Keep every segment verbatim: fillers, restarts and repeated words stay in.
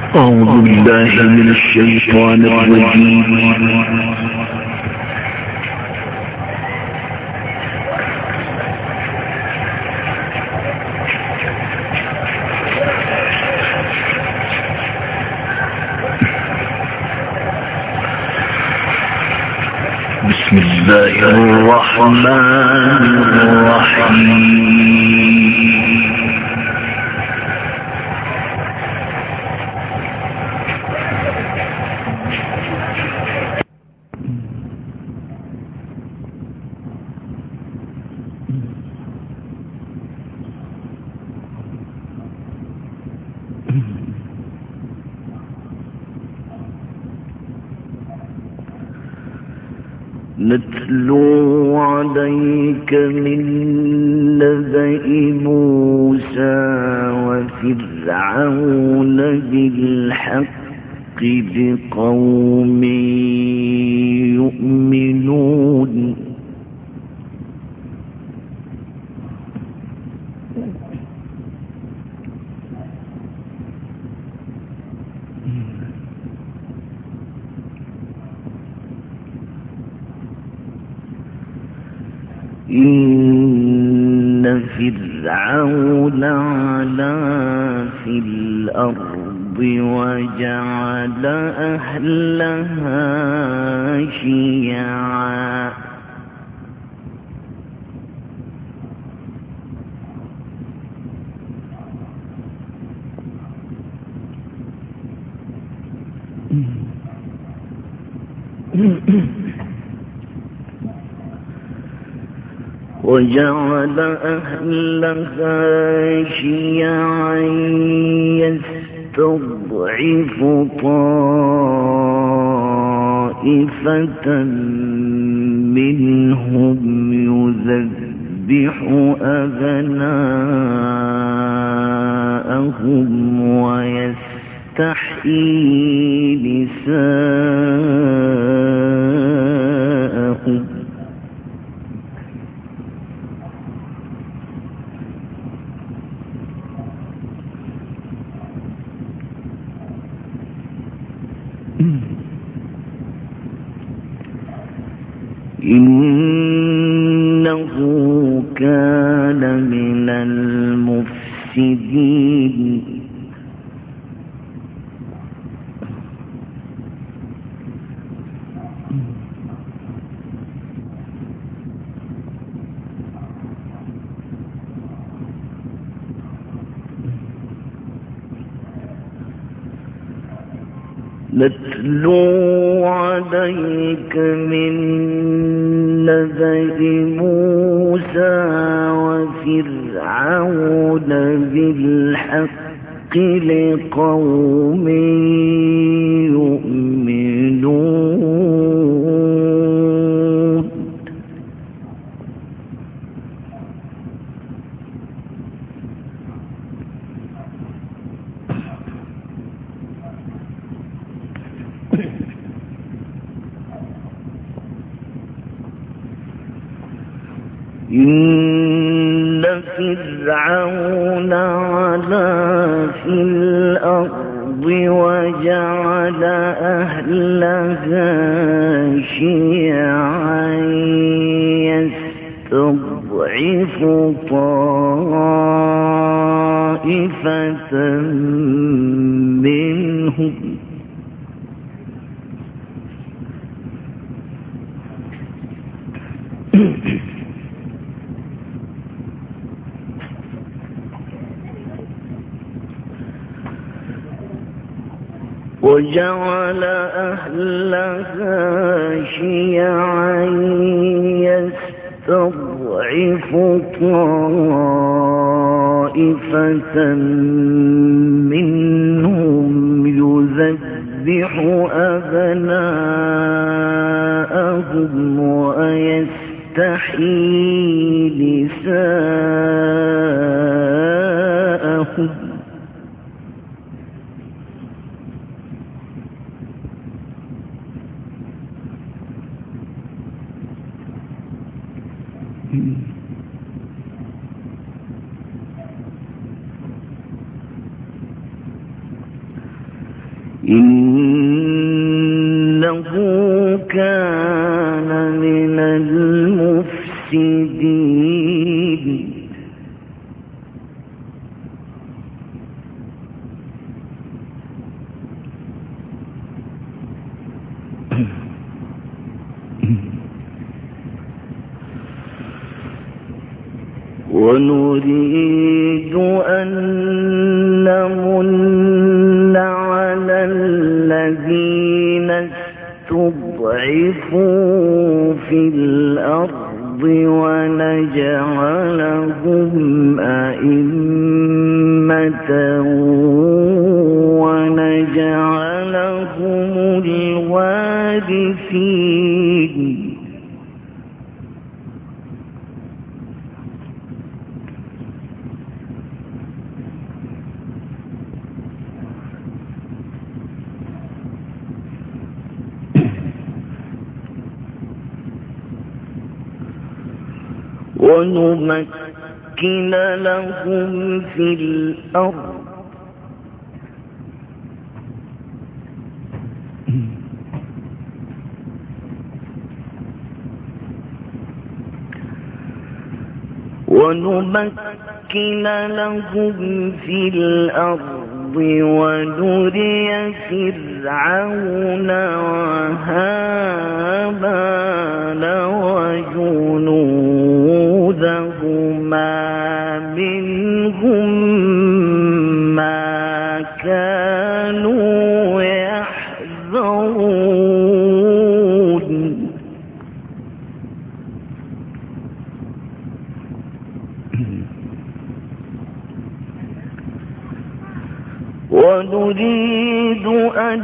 أعوذ بالله من الشيطان الرجيم. بسم الله الرحمن الرحيم. نتلو عليك من نبأ موسى وفرعون بالحق لقوم يؤمنون. إن فرعون علا في الأرض وجعل أهلها شيعا وجعل أهلها شيعا يستضعف طائفة منهم يذبح أبناءهم ويستحيي نساءهم. إنه كان من المفسدين. نتلو عليك من نبأ موسى وفرعون بالحق لقوم يؤمنون. إن فرعون علا في الأرض وجعل أهلها شيعا يستضعف طائفة منهم وجعل أهلها شيعا يستضعف طائفة منهم يذبح أبناءهم ويستحيي نساءهم. إنه كان من المفسدين ونريد أن نمن على الذين استضعفوا في الأرض ونجعلهم أئمة ونجعلهم الوارثين ونمكن لهم في الأرض ونمكن لهم في الأرض ونري فرعون وهامان وجنودهما منهم ما كانوا يحذرون ونريد أن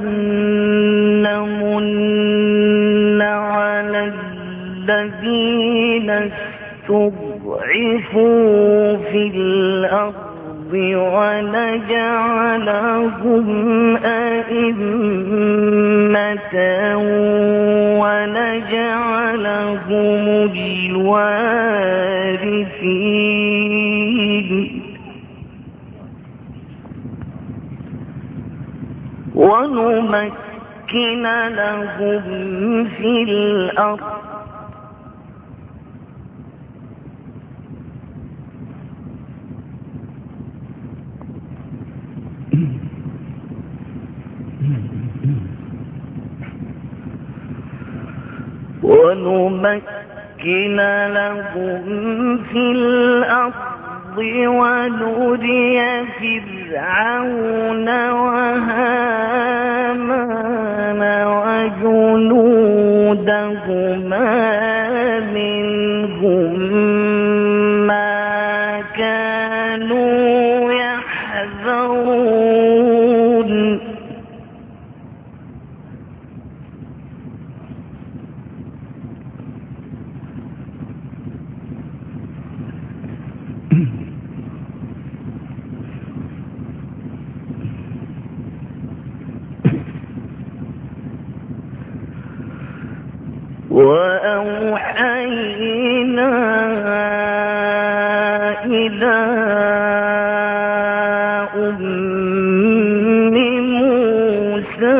نمن على الذين استضعفوا في الأرض ونجعلهم أئمة ونجعلهم الوارثين ونمكن لهم في الأرض ونمكن لهم في الأرض ونري فرعون وهامان وجنودهما منهم ما كانوا يحذرون وأوحينا إلى أم موسى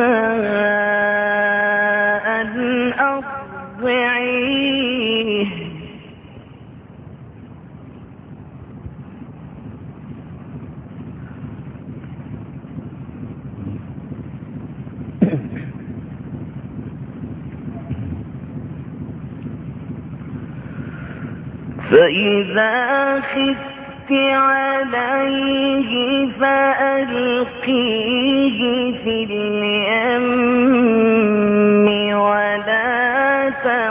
أن أرضعيه فإذا خفت عليه فألقيه في اليم ولا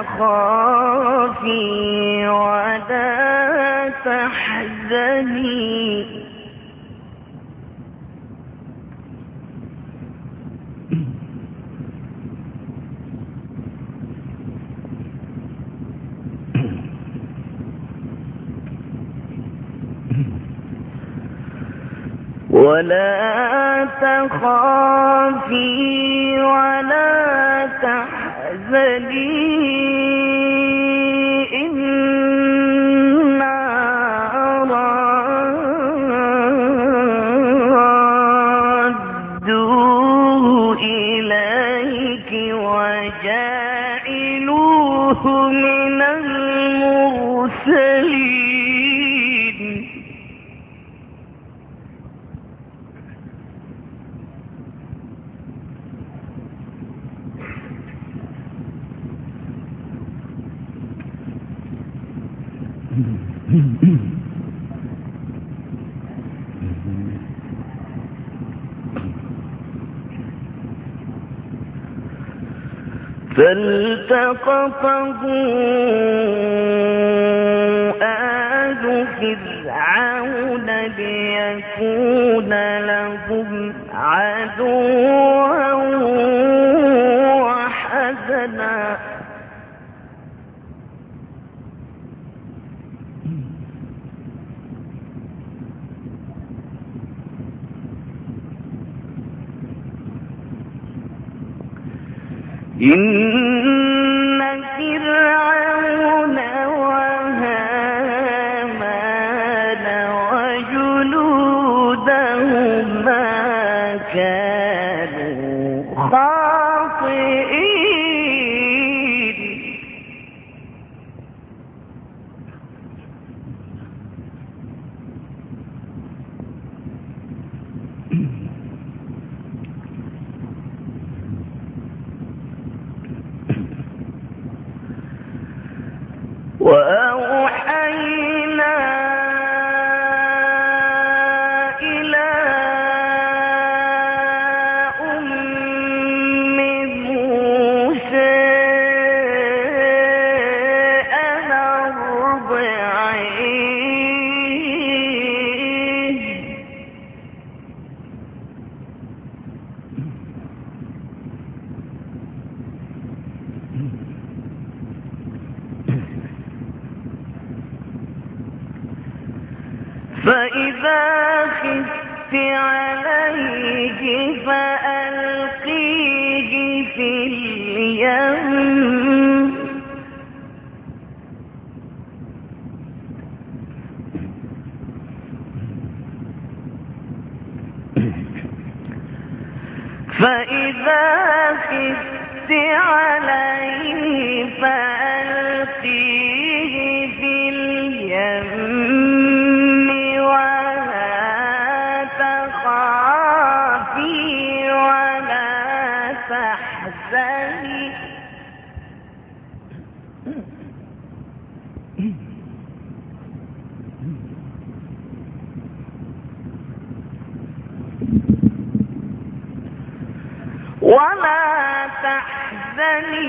تخافي ولا تحزني ولا تخافي ولا تحزني إنا رادوه فالتقطه آل فرعون ليكون لهم عدوا وحزنا إن فرعون وهامان وجنودهما كانوا خاطئين وأوحينا إلى أم موسى أن أرضعيه فإذا خفت عليه فألقيه في اليم فإذا خفت عليه فألقيه في اليم ولا تخافي ولا تحزني ولا تحزني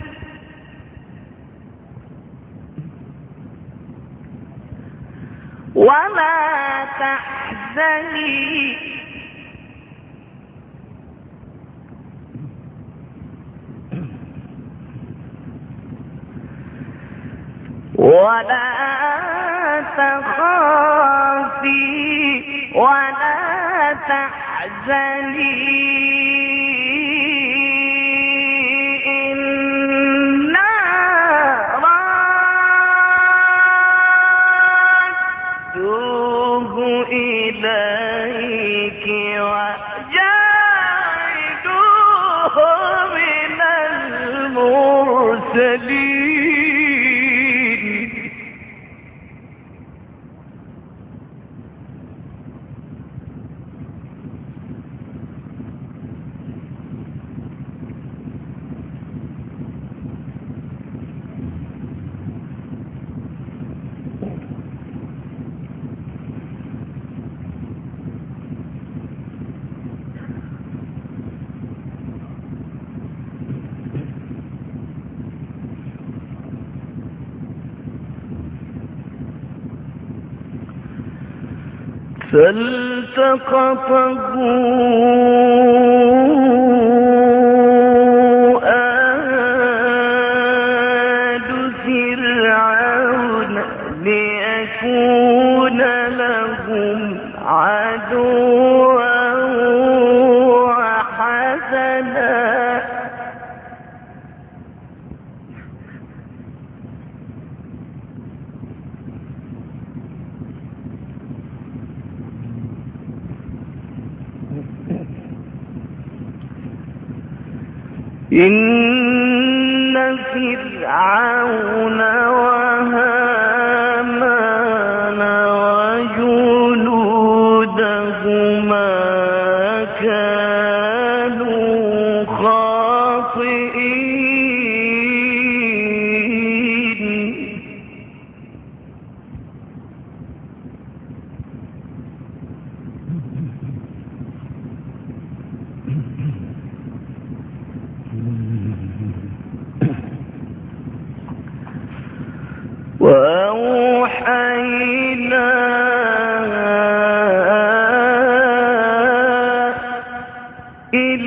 ولا تحزني ولا تخافي ولا تحزني إليك وجاعلوه من المرسلين فالتقطه آل فرعون ليكون لهم عدوا وحزنا إن فرعون وهامان وجنودهما كانوا خاطئين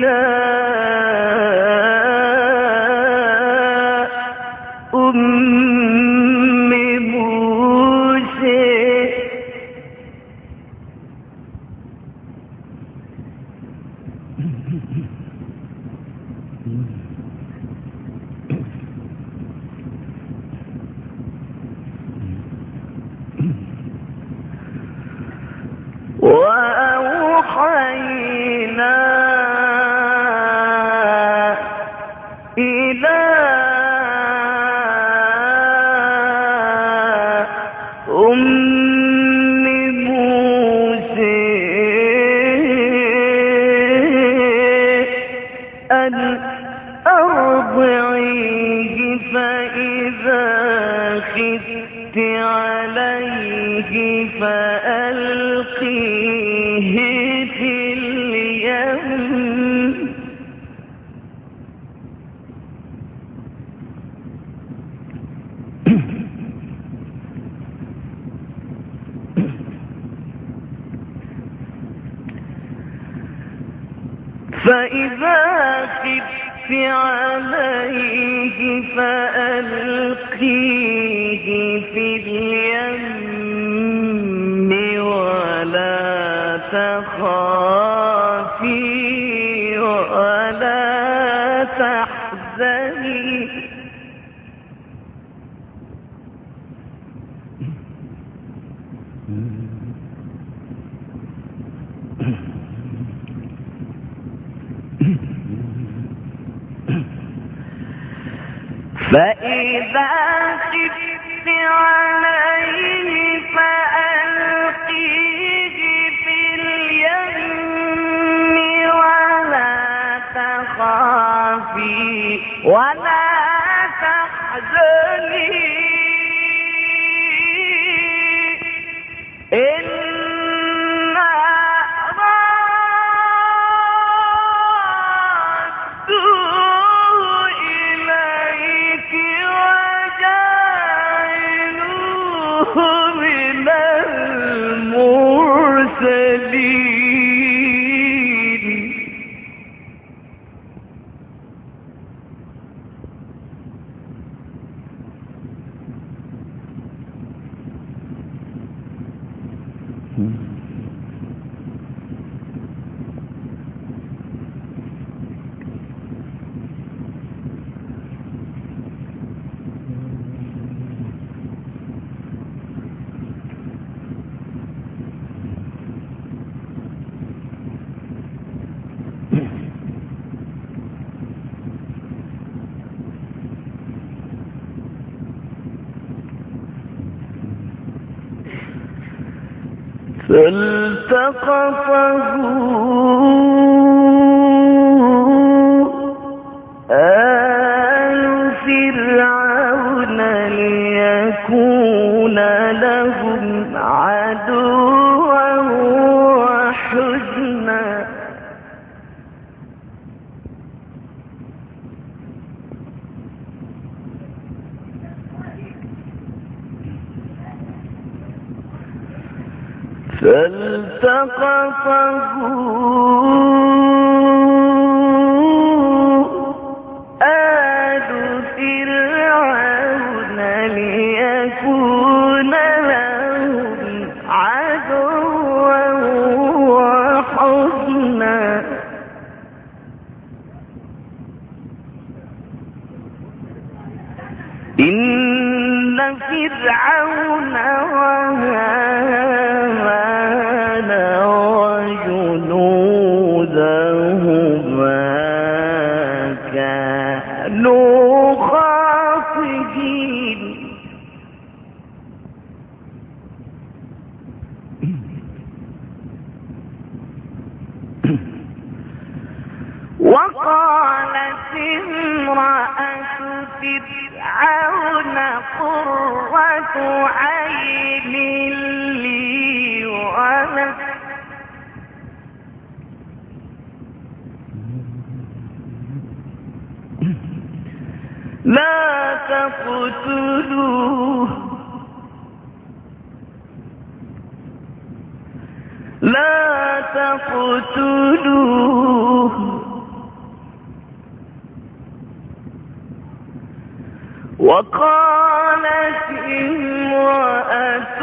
أم موسى وأوحينا إلى أم موسى أن أرضعيه فإذا خفت عليه فألقيه في اليم فإذا خفت عليه فألقيه في اليم ولا تخافي ولا تحزني فإذا خفت عليه فألقيه في اليم ولا تخافي ولا تحزني إنا رادوه إليك وجاعلوه من المرسلين فالتقطه آل فرعون ليكون لهم عدوا وحزنا فالتقطه آل فرعون ليكون لهم عدوا وحزنا إن فرعون وهامان وجنودهما كانوا خاطئين وقالت امرأة فرعون قرة عين لي ولك لا تقتلوه لا تقتلوه وقالت امرأة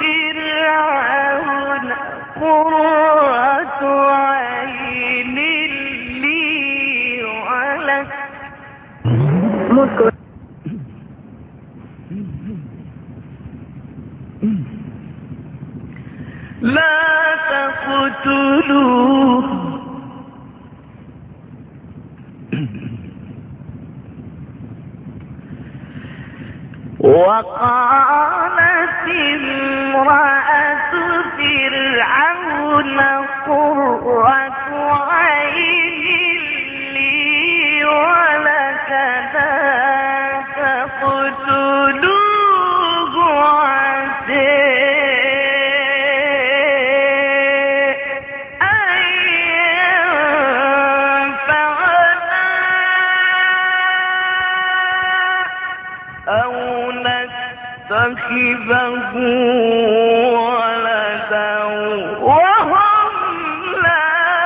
فرعون قرة عين لي ولك لا تقتلوه وقالت امرأة فرعون قرة عين لي ولك لا تقتلوه عسى اتخذه ولدا وهم لا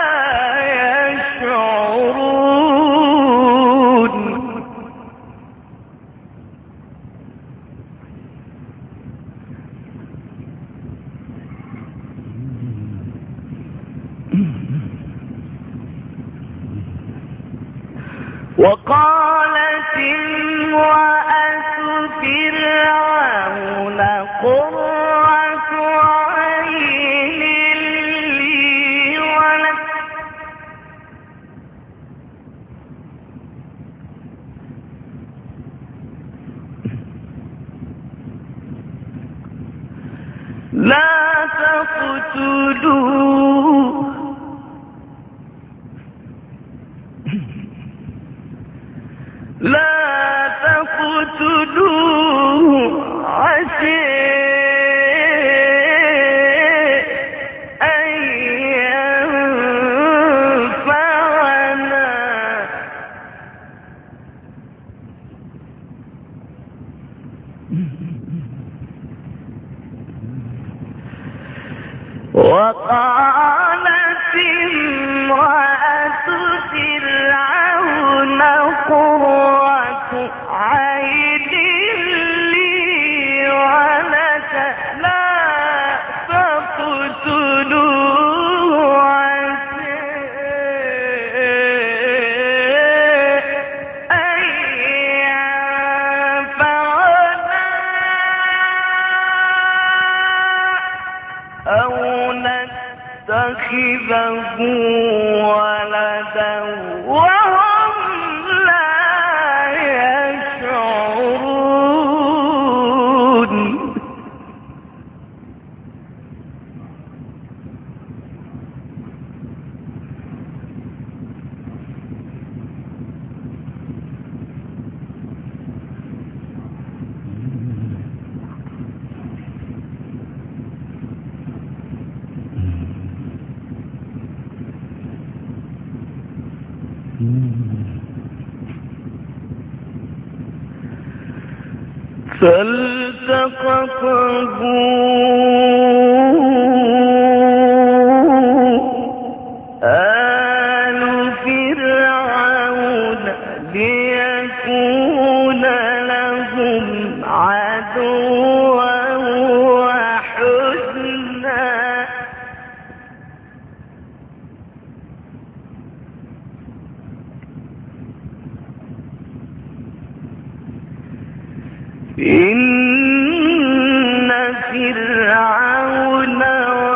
يشعرون. وقالت امرأة فرعون قرة عين لي ولك لا تقتلوه لا تقتلوه عسى أن ينفعنا وقالت امرأة فرعون قرة عين لي ولك لا تقتلوه عسى أن ينفعنا أو نتخذه ولدا وهم لا يشعرون. فالتقطه آل فرعون ليكون لهم عدوا وحزنا إن فرعون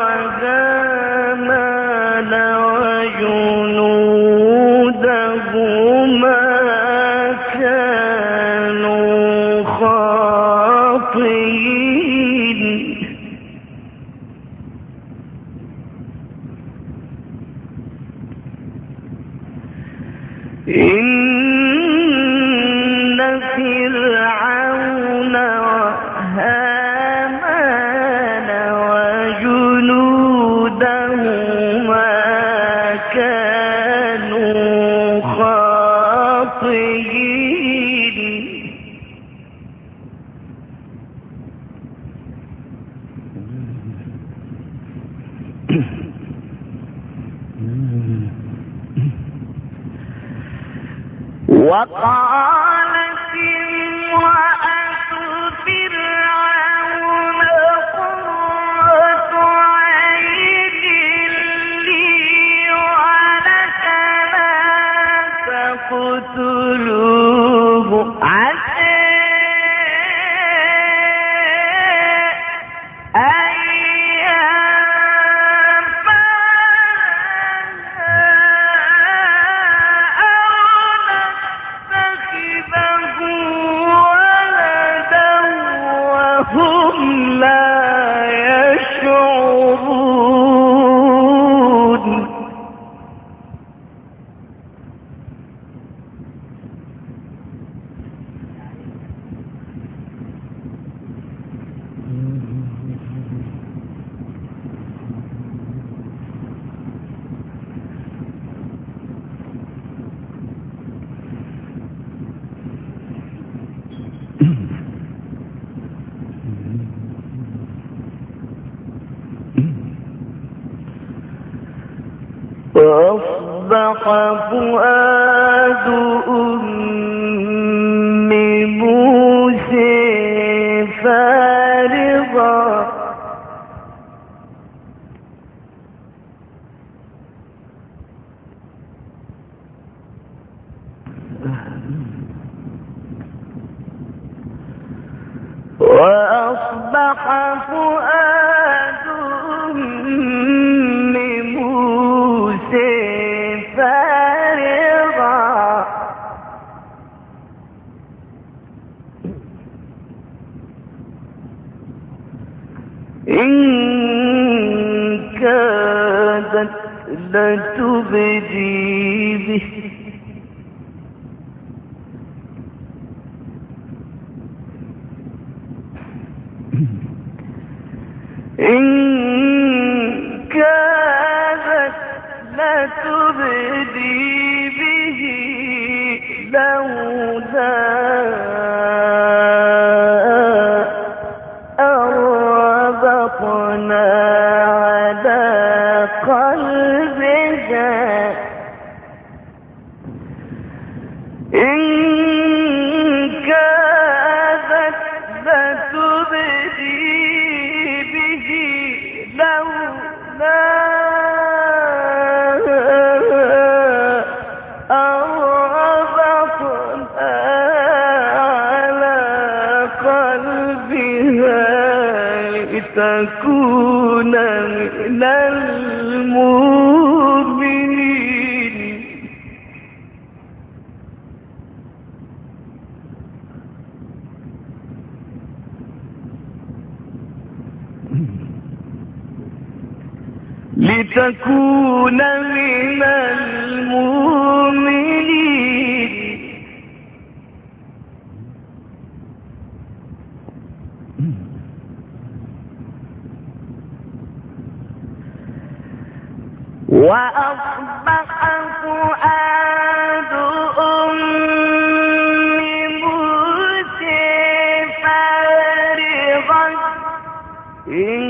وهامان وجنودهما كانوا خاطئين. إن فرعون وهامان وجنودهما كانوا خاطئين. وقالت وأصبح فؤاد أم موسى فارغا وأصبح فؤاد أم موسى فارغا إن كادت لتبدي به إن كادت لتبدي به لولا أربطنا على قلبها إن كادت لتبدي به لولا أربطنا على قلبها لتكون من المؤمنين لتكون من المؤمنين وأصبح فؤاد أم موسى فارغا إن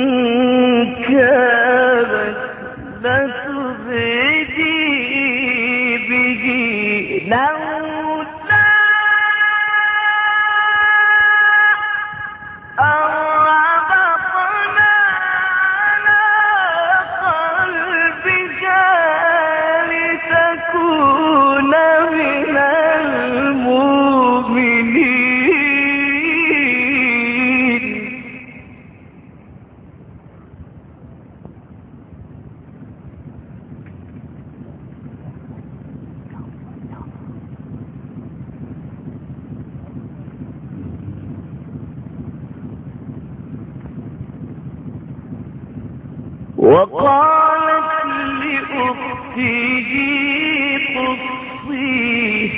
كانت لتبدي به لولا أربطنا على قلبها لتكون من المؤمنين وقالت لأخته قصيه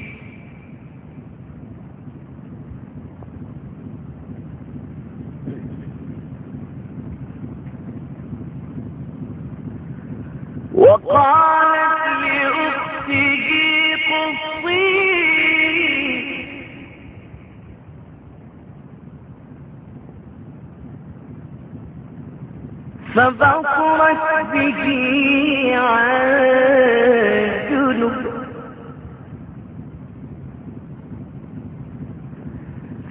وقالت لأخته قصيه فبصرت به عن جنب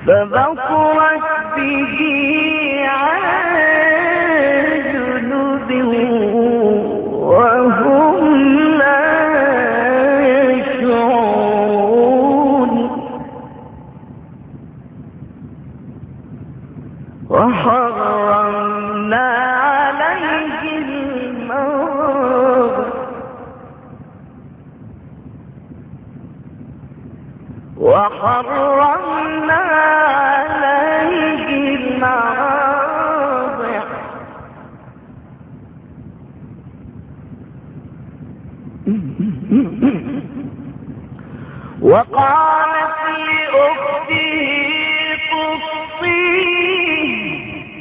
فبصرت به عن جنب وهم لا يشعرون وحرمنا عليه المراضع وحرمنا عليه المراضع وقالت لأخته قصيه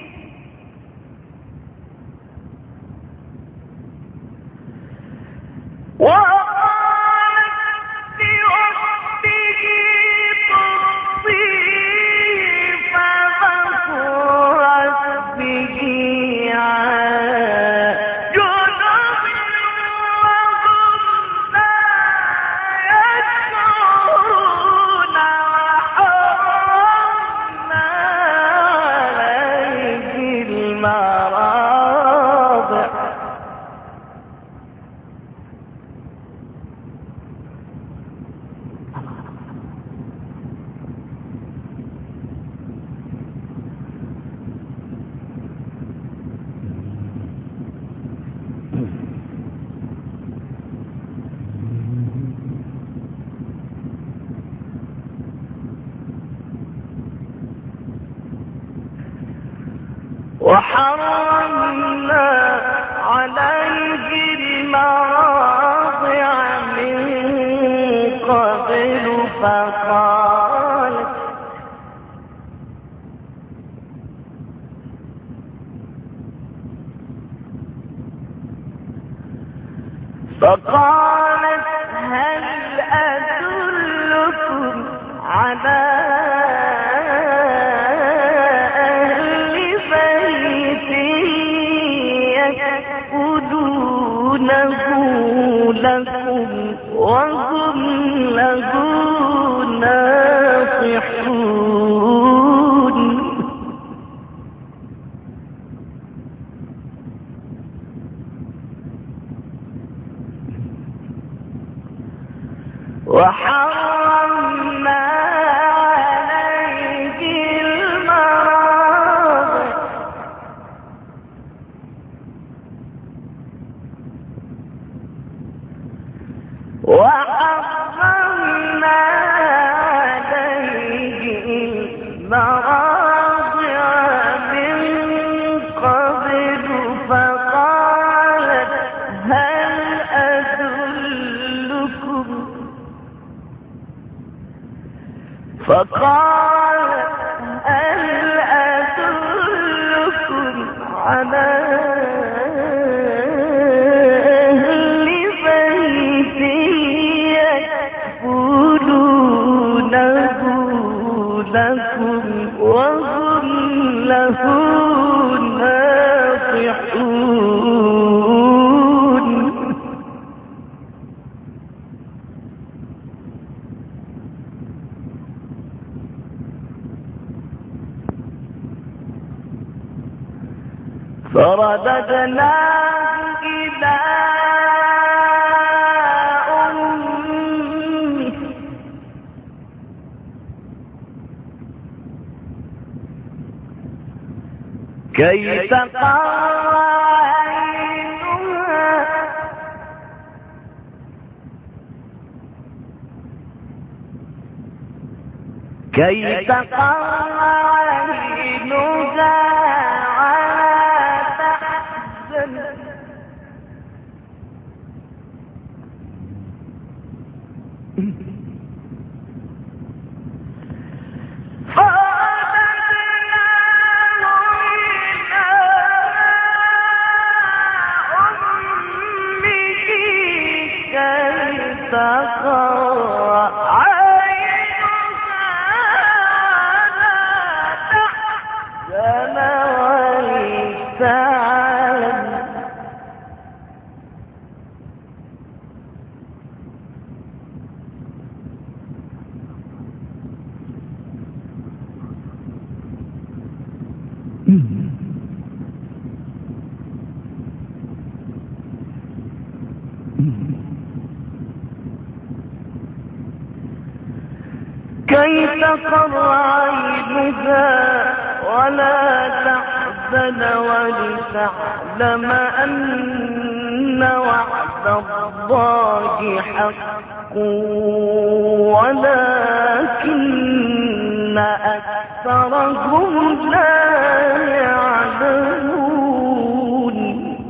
وحرمنا عليه المراضع من قبل فقالت فقالت هل أدلكم على يأكلونه لكم وهم له ناصحون وحرمنا عليه المراضع وحرمنا عليه المراضع من قبل فقالت هل أدلكم فقالت هل أدلكم على لكم وهم له ناصحون فرددناه إلى أمه كي تقر عينها كي تقر عينها على تحزن تقر عينها لا تحزن ولتعلم كي تقر عينها ولا تحزن ولتعلم أن وعد الله حق ولكن أكثرهم لا يعلمون.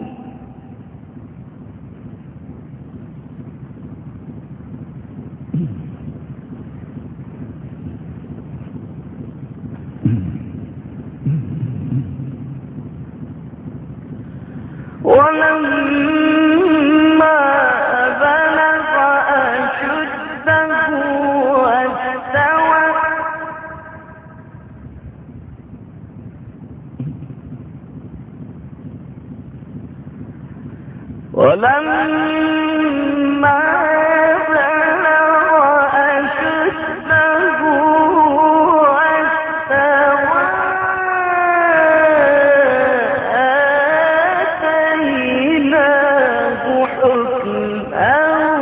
ولما بلغ أشده واستوى ولما بلغ أشده واستوى آتيناه حكما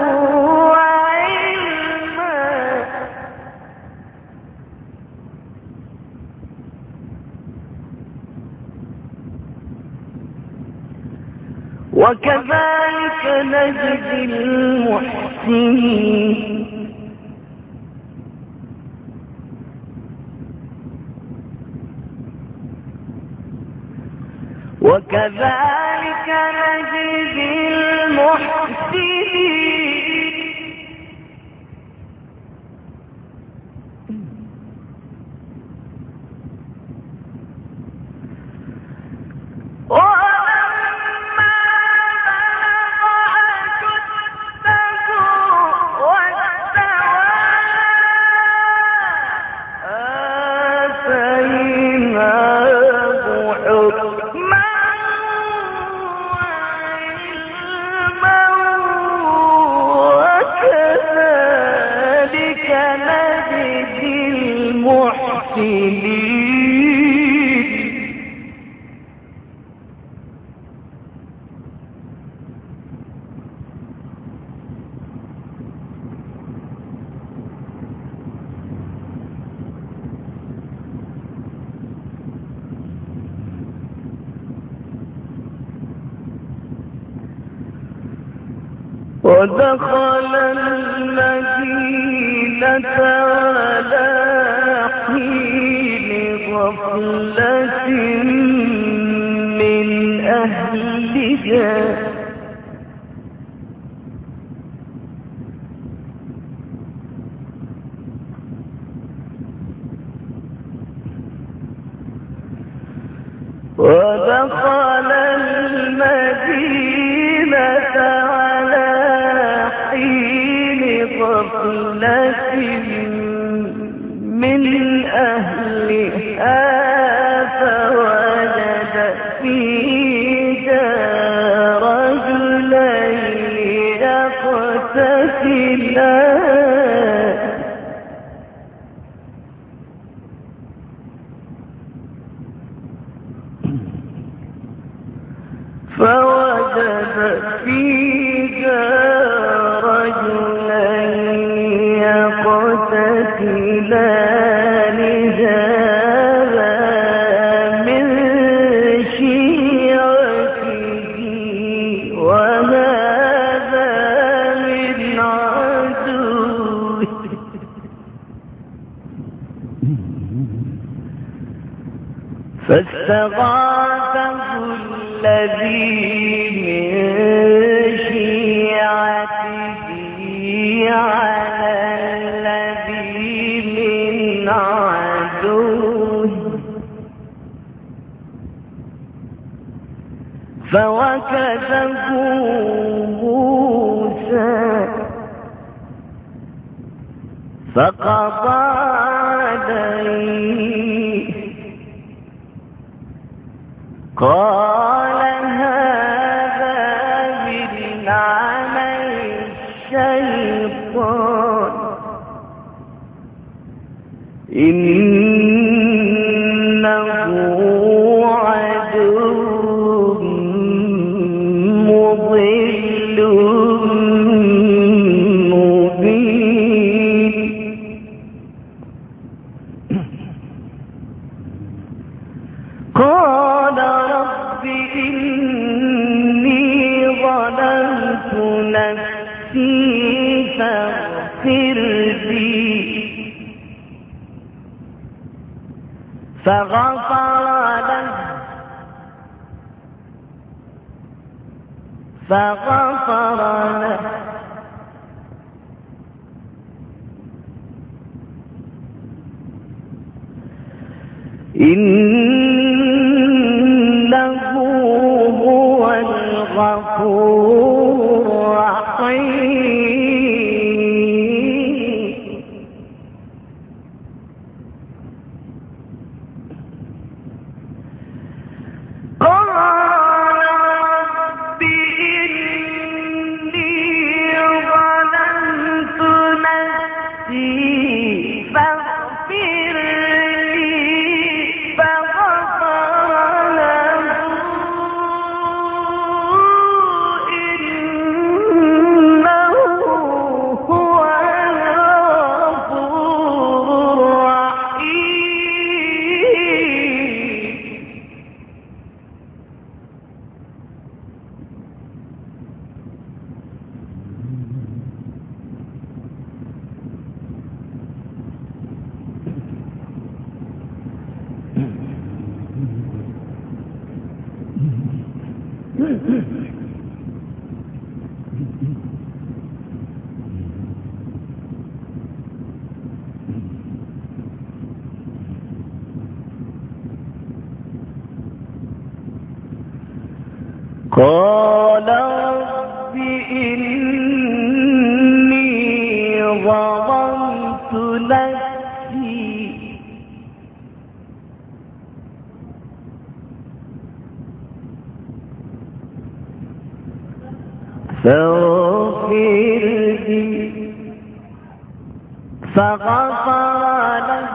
وعلما. وكذلك نجزي المحسنين. وكذلك نجزي المحسنين. ولما بلغ أشده واستوى آتيناه حكما وعلما وكذلك نجزي المحسنين. ودخل المدينة على حين غفلة من أهلها ودخل المدينة على حين غفلة من أهلها فوجد فيها رجلين يقتتلان فوجد فيها رجلين يقتتلان هذا من شيعته وهذا من عدوه فاستغاثه الذي من شيعته على الذي من عدوه فوكزه موسى فقضى عليه قال هذا من عمل الشيطان إنه عدو مضل نفسي فاغفر لي فغفر له فغفر له إنه هو الغفور الرحيم. قال رب إني ظلمت نفسي فاغفر لي فغفر له إنه هو الغفور الرحيم. قال رب إني ظلمت نفسي فاغفر لي فغفر له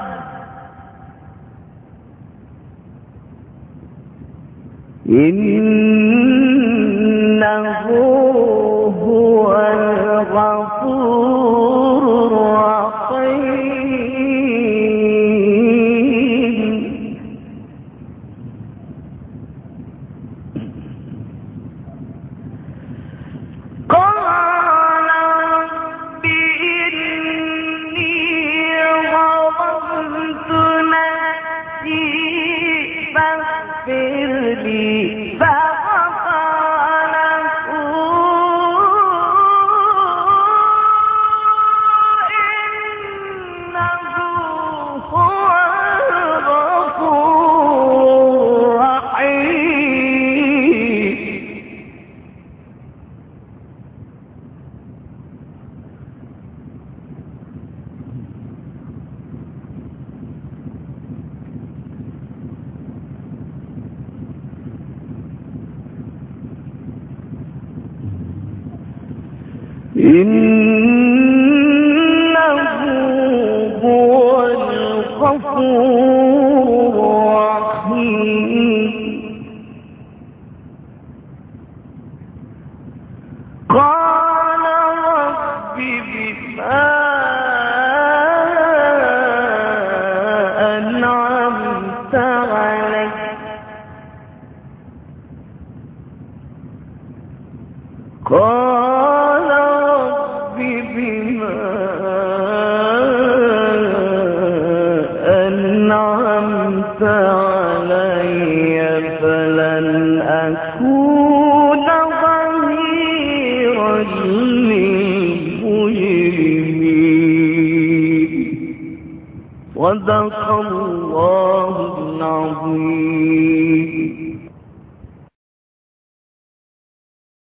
إنه هو الغفور الرحيم. قال رب إني ظلمت نفسي فاغفر لي فغفر له إنه هو الغفور الرحيم. إنه هو الغفور الرحيم. قال رب بما أنعمت علي قال رب بما أنعمت علي فلن أكون ظهيرا للمجرمين. صدق الله العظيم.